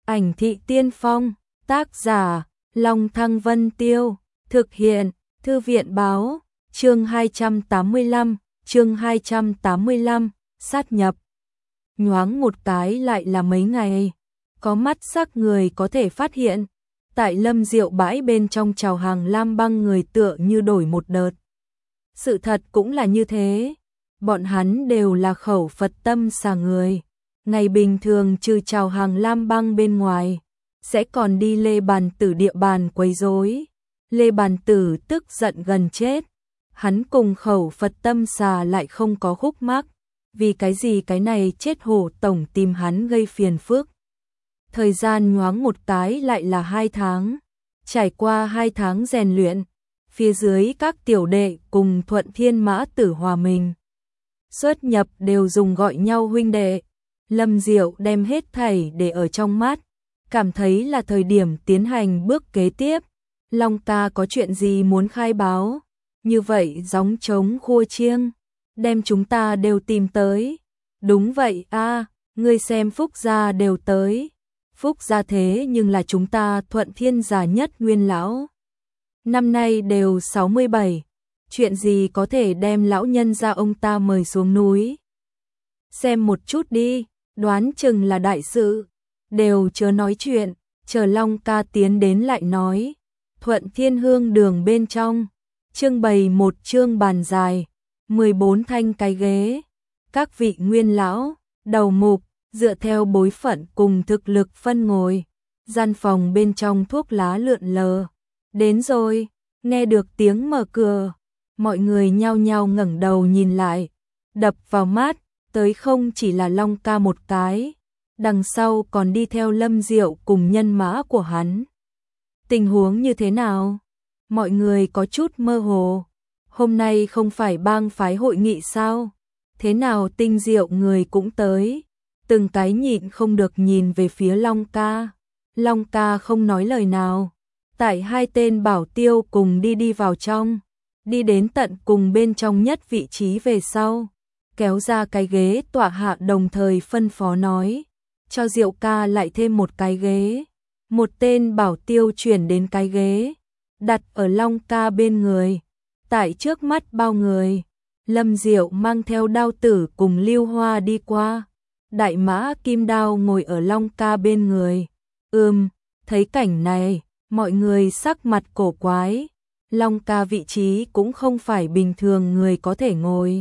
Ảnh thị tiên phong, tác giả, Long Thăng Vân Tiêu, thực hiện, Thư viện báo, chương 285, sát nhập. Nhoáng một cái lại là mấy ngày, có mắt sắc người có thể phát hiện, tại Lâm Diệu bãi bên trong chào hàng lam băng người tựa như đổi một đợt. Sự thật cũng là như thế, bọn hắn đều là khẩu Phật tâm xà người. Ngày bình thường trừ chào hàng lam băng bên ngoài, sẽ còn đi Lê Bàn Tử địa bàn quấy rối. Lê Bàn Tử tức giận gần chết, hắn cùng khẩu Phật tâm xà lại không có khúc mắc, vì cái gì cái này chết hổ tổng tìm hắn gây phiền phức. Thời gian nhoáng một cái lại là 2 tháng, trải qua 2 tháng rèn luyện, phía dưới các tiểu đệ cùng Thuận Thiên Mã Tử hòa mình. Xuất nhập đều dùng gọi nhau huynh đệ. Lâm Diệu đem hết thảy để ở trong mắt, cảm thấy là thời điểm tiến hành bước kế tiếp. Long ca có chuyện gì muốn khai báo, như vậy gióng trống khua chiêng, đem chúng ta đều tìm tới. Đúng vậy a, ngươi xem Phúc gia đều tới. Phúc gia thế nhưng là chúng ta Thuận Thiên già nhất nguyên lão. Năm nay đều 67, chuyện gì có thể đem lão nhân gia ông ta mời xuống núi. Xem một chút đi, đoán chừng là đại sự, đều chớ nói chuyện, chờ Long ca tiến đến lại nói. Thuận Thiên Hương đường bên trong, trưng bày một chương bàn dài, 14 thanh cái ghế, các vị nguyên lão, đầu mục, dựa theo bối phận cùng thực lực phân ngồi. Gian phòng bên trong thuốc lá lượn lờ. Đến rồi, nghe được tiếng mở cửa, mọi người nhao nhao ngẩng đầu nhìn lại, đập vào mắt, tới không chỉ là Long ca một cái, đằng sau còn đi theo Lâm Diệu cùng nhân mã của hắn. Tình huống như thế nào? Mọi người có chút mơ hồ. Hôm nay không phải bang phái hội nghị sao? Thế nào Tinh Diệu người cũng tới? Từng cái nhịn không được nhìn về phía Long ca. Long ca không nói lời nào. Tại hai tên bảo tiêu cùng đi vào trong, đi đến tận cùng bên trong nhất vị trí về sau, kéo ra cái ghế tọa hạ đồng thời phân phó nói, cho Diệu ca lại thêm một cái ghế. Một tên bảo tiêu chuyển đến cái ghế, đặt ở Long ca bên người. Tại trước mắt bao người, Lâm Diệu mang theo đao tử cùng Lưu Hoa đi qua. Đại mã Kim Đao ngồi ở Long ca bên người. Thấy cảnh này, mọi người sắc mặt cổ quái. Long ca vị trí cũng không phải bình thường người có thể ngồi.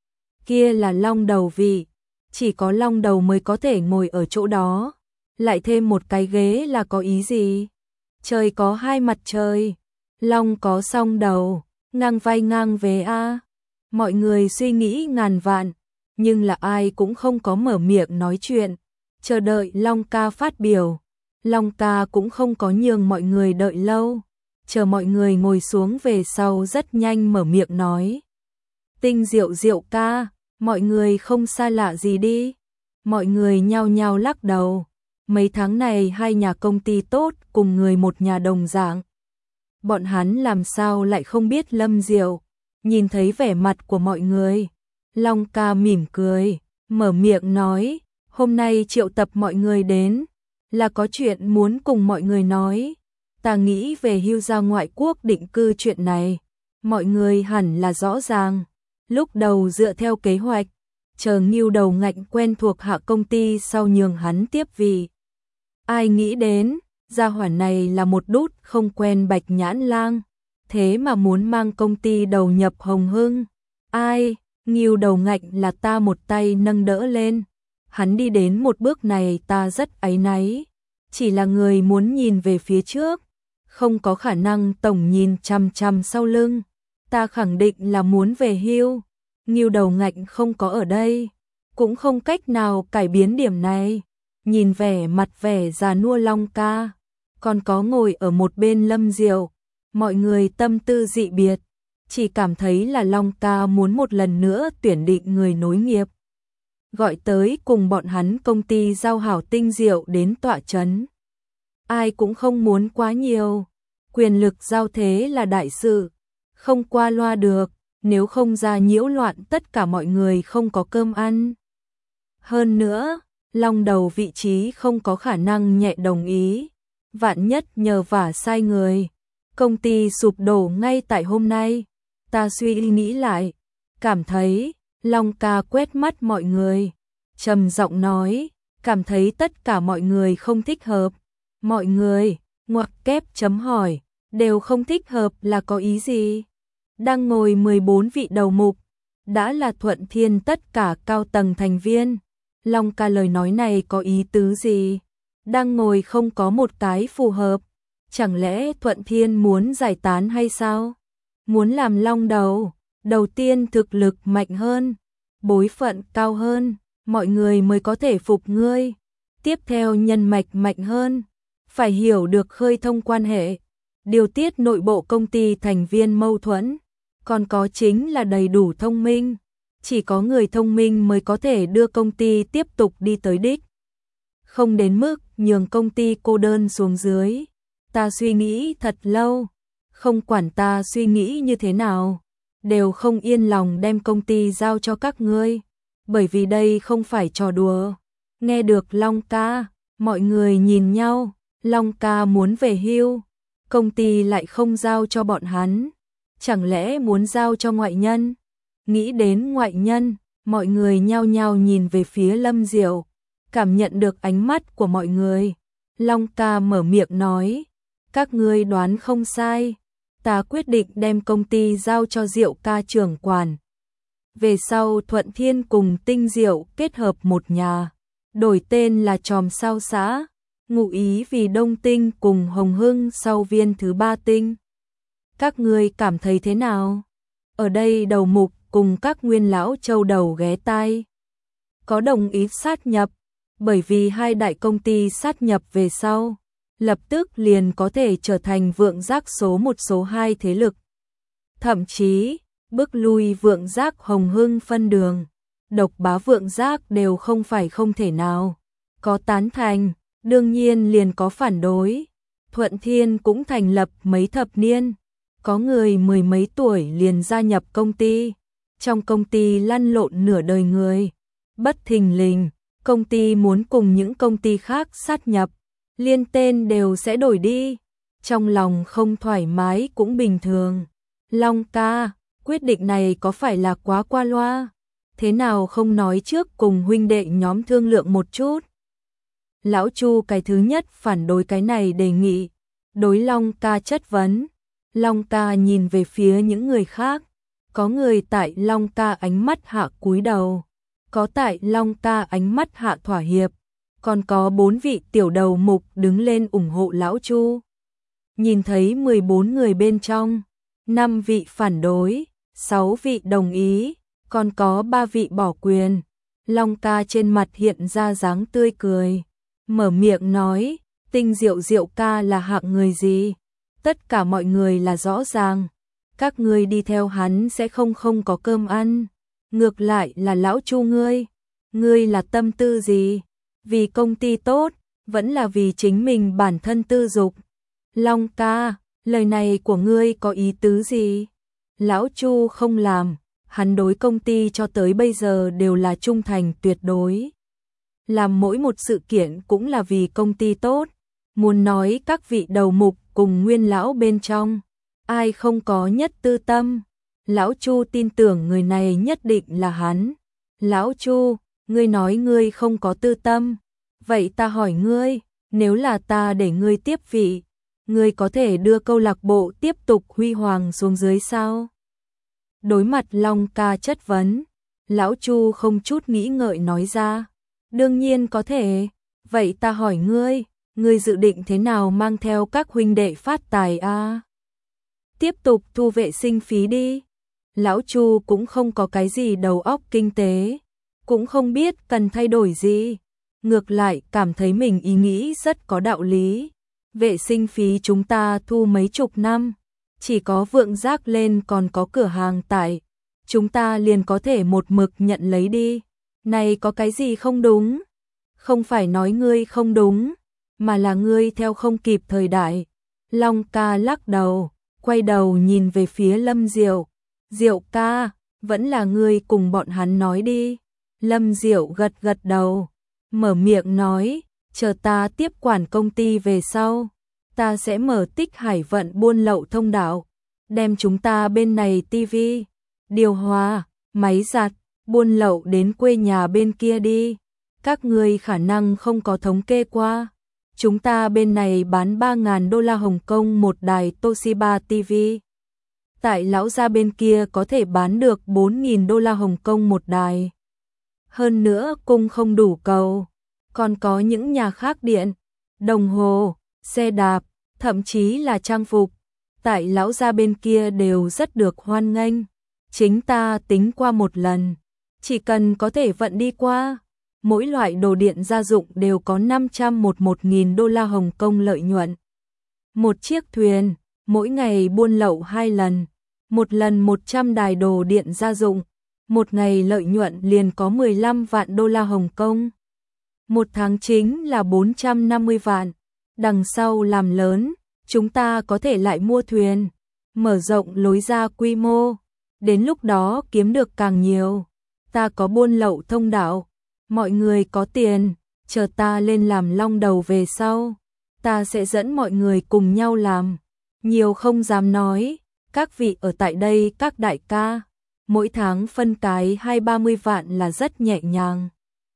Kia là long đầu vị, chỉ có long đầu mới có thể ngồi ở chỗ đó. Lại thêm một cái ghế là có ý gì? Trời có hai mặt trời, long có song đầu, ngang vai ngang vế a. Mọi người suy nghĩ ngàn vạn, nhưng là ai cũng không có mở miệng nói chuyện, chờ đợi Long ca phát biểu. Long ca cũng không có nhường mọi người đợi lâu, chờ mọi người ngồi xuống về sau rất nhanh mở miệng nói. Tinh Diệu Diệu ca, mọi người không xa lạ gì đi. Mọi người nhao nhao lắc đầu. Mấy tháng này hai nhà công ty tốt cùng người một nhà đồng dạng. Bọn hắn làm sao lại không biết Lâm Diệu. Nhìn thấy vẻ mặt của mọi người, Long ca mỉm cười, mở miệng nói, hôm nay triệu tập mọi người đến, là có chuyện muốn cùng mọi người nói. Ta nghĩ về hưu ra ngoại quốc định cư chuyện này, mọi người hẳn là rõ ràng. Lúc đầu dựa theo kế hoạch, chờ Ngưu Đầu Ngạnh quen thuộc hạ công ty sau nhường hắn tiếp vị. Ai nghĩ đến, gia hỏa này là một đút không quen Bạch Nhãn Lang, thế mà muốn mang công ty đầu nhập Hồng Hưng. Ai, Ngưu Đầu Ngạnh là ta một tay nâng đỡ lên. Hắn đi đến một bước này ta rất áy náy. Chỉ là người muốn nhìn về phía trước, không có khả năng tổng nhìn chằm chằm sau lưng. Ta khẳng định là muốn về hưu. Ngưu Đầu Ngạnh không có ở đây, cũng không cách nào cải biến điểm này. Nhìn vẻ già nua Long ca, còn có ngồi ở một bên Lâm Diệu, mọi người tâm tư dị biệt, chỉ cảm thấy là Long ca muốn một lần nữa tuyển định người nối nghiệp. Gọi tới cùng bọn hắn công ty giao hảo Tinh Diệu đến tọa chấn. Ai cũng không muốn quá nhiều, quyền lực giao thế là đại sự, không qua loa được, nếu không ra nhiễu loạn tất cả mọi người không có cơm ăn. Hơn nữa, Long đầu vị trí không có khả năng nhẹ đồng ý. Vạn nhất nhờ vả sai người, công ty sụp đổ ngay tại hôm nay. Ta suy nghĩ lại, cảm thấy, Long ca quét mắt mọi người, trầm giọng nói, cảm thấy tất cả mọi người không thích hợp. Mọi người, ngoặc kép chấm hỏi, đều không thích hợp là có ý gì? Đang ngồi 14 vị đầu mục, đã là Thuận Thiên tất cả cao tầng thành viên. Long ca lời nói này có ý tứ gì? Đang ngồi không có một cái phù hợp. Chẳng lẽ Thuận Thiên muốn giải tán hay sao? Muốn làm long đầu, đầu tiên thực lực mạnh hơn, bối phận cao hơn, mọi người mới có thể phục ngươi. Tiếp theo nhân mạch mạnh hơn, phải hiểu được khơi thông quan hệ, điều tiết nội bộ công ty thành viên mâu thuẫn, còn có chính là đầy đủ thông minh. Chỉ có người thông minh mới có thể đưa công ty tiếp tục đi tới đích. Không đến mức nhường công ty cô đơn xuống dưới. Ta suy nghĩ thật lâu, không quản ta suy nghĩ như thế nào, đều không yên lòng đem công ty giao cho các ngươi, bởi vì đây không phải trò đùa. Nghe được Long ca, mọi người nhìn nhau, Long ca muốn về hưu, công ty lại không giao cho bọn hắn, chẳng lẽ muốn giao cho ngoại nhân? Nghĩ đến ngoại nhân, mọi người nhao nhao nhìn về phía Lâm Diệu, cảm nhận được ánh mắt của mọi người. Long ca mở miệng nói, các ngươi đoán không sai, ta quyết định đem công ty giao cho Diệu ca trưởng quản. Về sau Thuận Thiên cùng Tinh Diệu kết hợp một nhà, đổi tên là Chòm Sao Xã, ngụ ý vì Đông Tinh cùng Hồng Hưng sau viên thứ 3 tinh. Các ngươi cảm thấy thế nào? Ở đây đầu mục cùng các nguyên lão châu đầu ghé tai. Có đồng ý sát nhập, bởi vì hai đại công ty sát nhập về sau, lập tức liền có thể trở thành Vượng Giác số 1 số 2 thế lực. Thậm chí, bước lui Vượng Giác Hồng Hưng phân đường, độc bá Vượng Giác đều không phải không thể nào. Có tán thành, đương nhiên liền có phản đối. Thuận Thiên cũng thành lập mấy thập niên, có người mười mấy tuổi liền gia nhập công ty. Trong công ty lăn lộn nửa đời người, bất thình lình, công ty muốn cùng những công ty khác sát nhập, liên tên đều sẽ đổi đi. Trong lòng không thoải mái cũng bình thường. Long ca, quyết định này có phải là quá qua loa? Thế nào không nói trước cùng huynh đệ nhóm thương lượng một chút? Lão Chu cái thứ nhất phản đối cái này đề nghị, đối Long ca chất vấn. Long ca nhìn về phía những người khác, có người tại Long ca ánh mắt hạ cúi đầu, có tại Long ca ánh mắt hạ thỏa hiệp, còn có 4 vị tiểu đầu mục đứng lên ủng hộ lão Chu. Nhìn thấy 14 người bên trong, 5 vị phản đối, 6 vị đồng ý, còn có 3 vị bỏ quyền. Long ca trên mặt hiện ra dáng tươi cười, mở miệng nói, Tinh Diệu Diệu ca là hạng người gì? Tất cả mọi người là rõ ràng, các ngươi đi theo hắn sẽ không có cơm ăn. Ngược lại là lão Chu ngươi là tâm tư gì? Vì công ty tốt, vẫn là vì chính mình bản thân tư dục? Long ca, lời này của ngươi có ý tứ gì? Lão Chu không làm, hắn đối công ty cho tới bây giờ đều là trung thành tuyệt đối. Làm mỗi một sự kiện cũng là vì công ty tốt. Muốn nói các vị đầu mục cùng nguyên lão bên trong, ai không có nhất tư tâm? Lão Chu tin tưởng người này nhất định là hắn. Lão Chu, ngươi nói ngươi không có tư tâm, vậy ta hỏi ngươi, nếu là ta để ngươi tiếp vị, ngươi có thể đưa câu lạc bộ tiếp tục huy hoàng xuống dưới sao? Đối mặt Long ca chất vấn, lão Chu không chút nghĩ ngợi nói ra, đương nhiên có thể. Vậy ta hỏi ngươi dự định thế nào mang theo các huynh đệ phát tài a? Tiếp tục thu vệ sinh phí đi. Lão Chu cũng không có cái gì đầu óc kinh tế, cũng không biết cần thay đổi gì, ngược lại cảm thấy mình ý nghĩ rất có đạo lý. Vệ sinh phí chúng ta thu mấy chục năm, chỉ có Vượng Giác lên còn có cửa hàng tại, chúng ta liền có thể một mực nhận lấy đi. Này có cái gì không đúng? Không phải nói ngươi không đúng, mà là ngươi theo không kịp thời đại. Long ca lắc đầu, quay đầu nhìn về phía Lâm Diệu. Diệu ca, vẫn là ngươi cùng bọn hắn nói đi. Lâm Diệu gật gật đầu, mở miệng nói, chờ ta tiếp quản công ty về sau, ta sẽ mở Tích Hải Vận buôn lậu thông đạo, đem chúng ta bên này tivi, điều hòa, máy giặt, buôn lậu đến quê nhà bên kia đi. Các ngươi khả năng không có thống kê qua. Chúng ta bên này bán 3.000 đô la Hồng Kông một đài Toshiba TV. Tại lão gia bên kia có thể bán được 4.000 đô la Hồng Kông một đài. Hơn nữa cung không đủ cầu. Còn có những nhà khác điện, đồng hồ, xe đạp, thậm chí là trang phục. Tại lão gia bên kia đều rất được hoan nghênh. Chính ta tính qua một lần. Chỉ cần có thể vận đi qua. Mỗi loại đồ điện gia dụng đều có 500 một 1.000 đô la Hồng Kông lợi nhuận. Một chiếc thuyền, mỗi ngày buôn lậu 2 lần, một lần 100 đài đồ điện gia dụng, một ngày lợi nhuận liền có 15 vạn đô la Hồng Kông. Một tháng chính là 450 vạn, đằng sau làm lớn, chúng ta có thể lại mua thuyền, mở rộng lối ra quy mô, đến lúc đó kiếm được càng nhiều. Ta có buôn lậu thông đạo. Mọi người có tiền, chờ ta lên làm long đầu về sau, ta sẽ dẫn mọi người cùng nhau làm. Nhiều không dám nói, các vị ở tại đây các đại ca, mỗi tháng phân cái 20-30 vạn là rất nhẹ nhàng.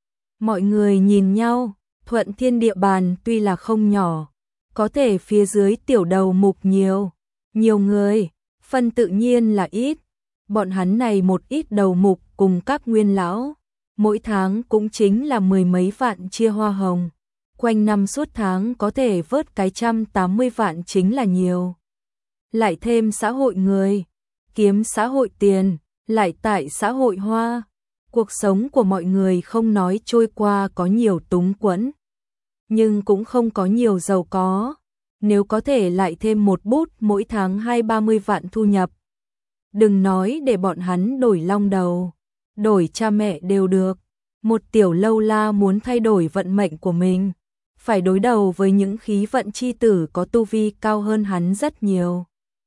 Mọi người nhìn nhau, Thuận Thiên địa bàn tuy là không nhỏ, có thể phía dưới tiểu đầu mục nhiều người, phân tự nhiên là ít. Bọn hắn này một ít đầu mục cùng các nguyên lão, mỗi tháng cũng chính là 10 mấy vạn chia hoa hồng, quanh năm suốt tháng có thể vớt cái 180 vạn chính là nhiều. Lại thêm xã hội người, kiếm xã hội tiền, lại tại xã hội hoa, cuộc sống của mọi người không nói trôi qua có nhiều túng quẫn, nhưng cũng không có nhiều giàu có. Nếu có thể lại thêm một bút mỗi tháng 20-30 vạn thu nhập, đừng nói để bọn hắn đổi long đầu, đổi cha mẹ đều được. Một tiểu lâu la muốn thay đổi vận mệnh của mình, phải đối đầu với những khí vận chi tử có tu vi cao hơn hắn rất nhiều.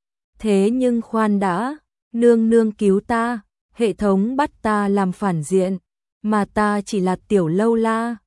Thế nhưng khoan đã, nương nương cứu ta, hệ thống bắt ta làm phản diện, mà ta chỉ là tiểu lâu la,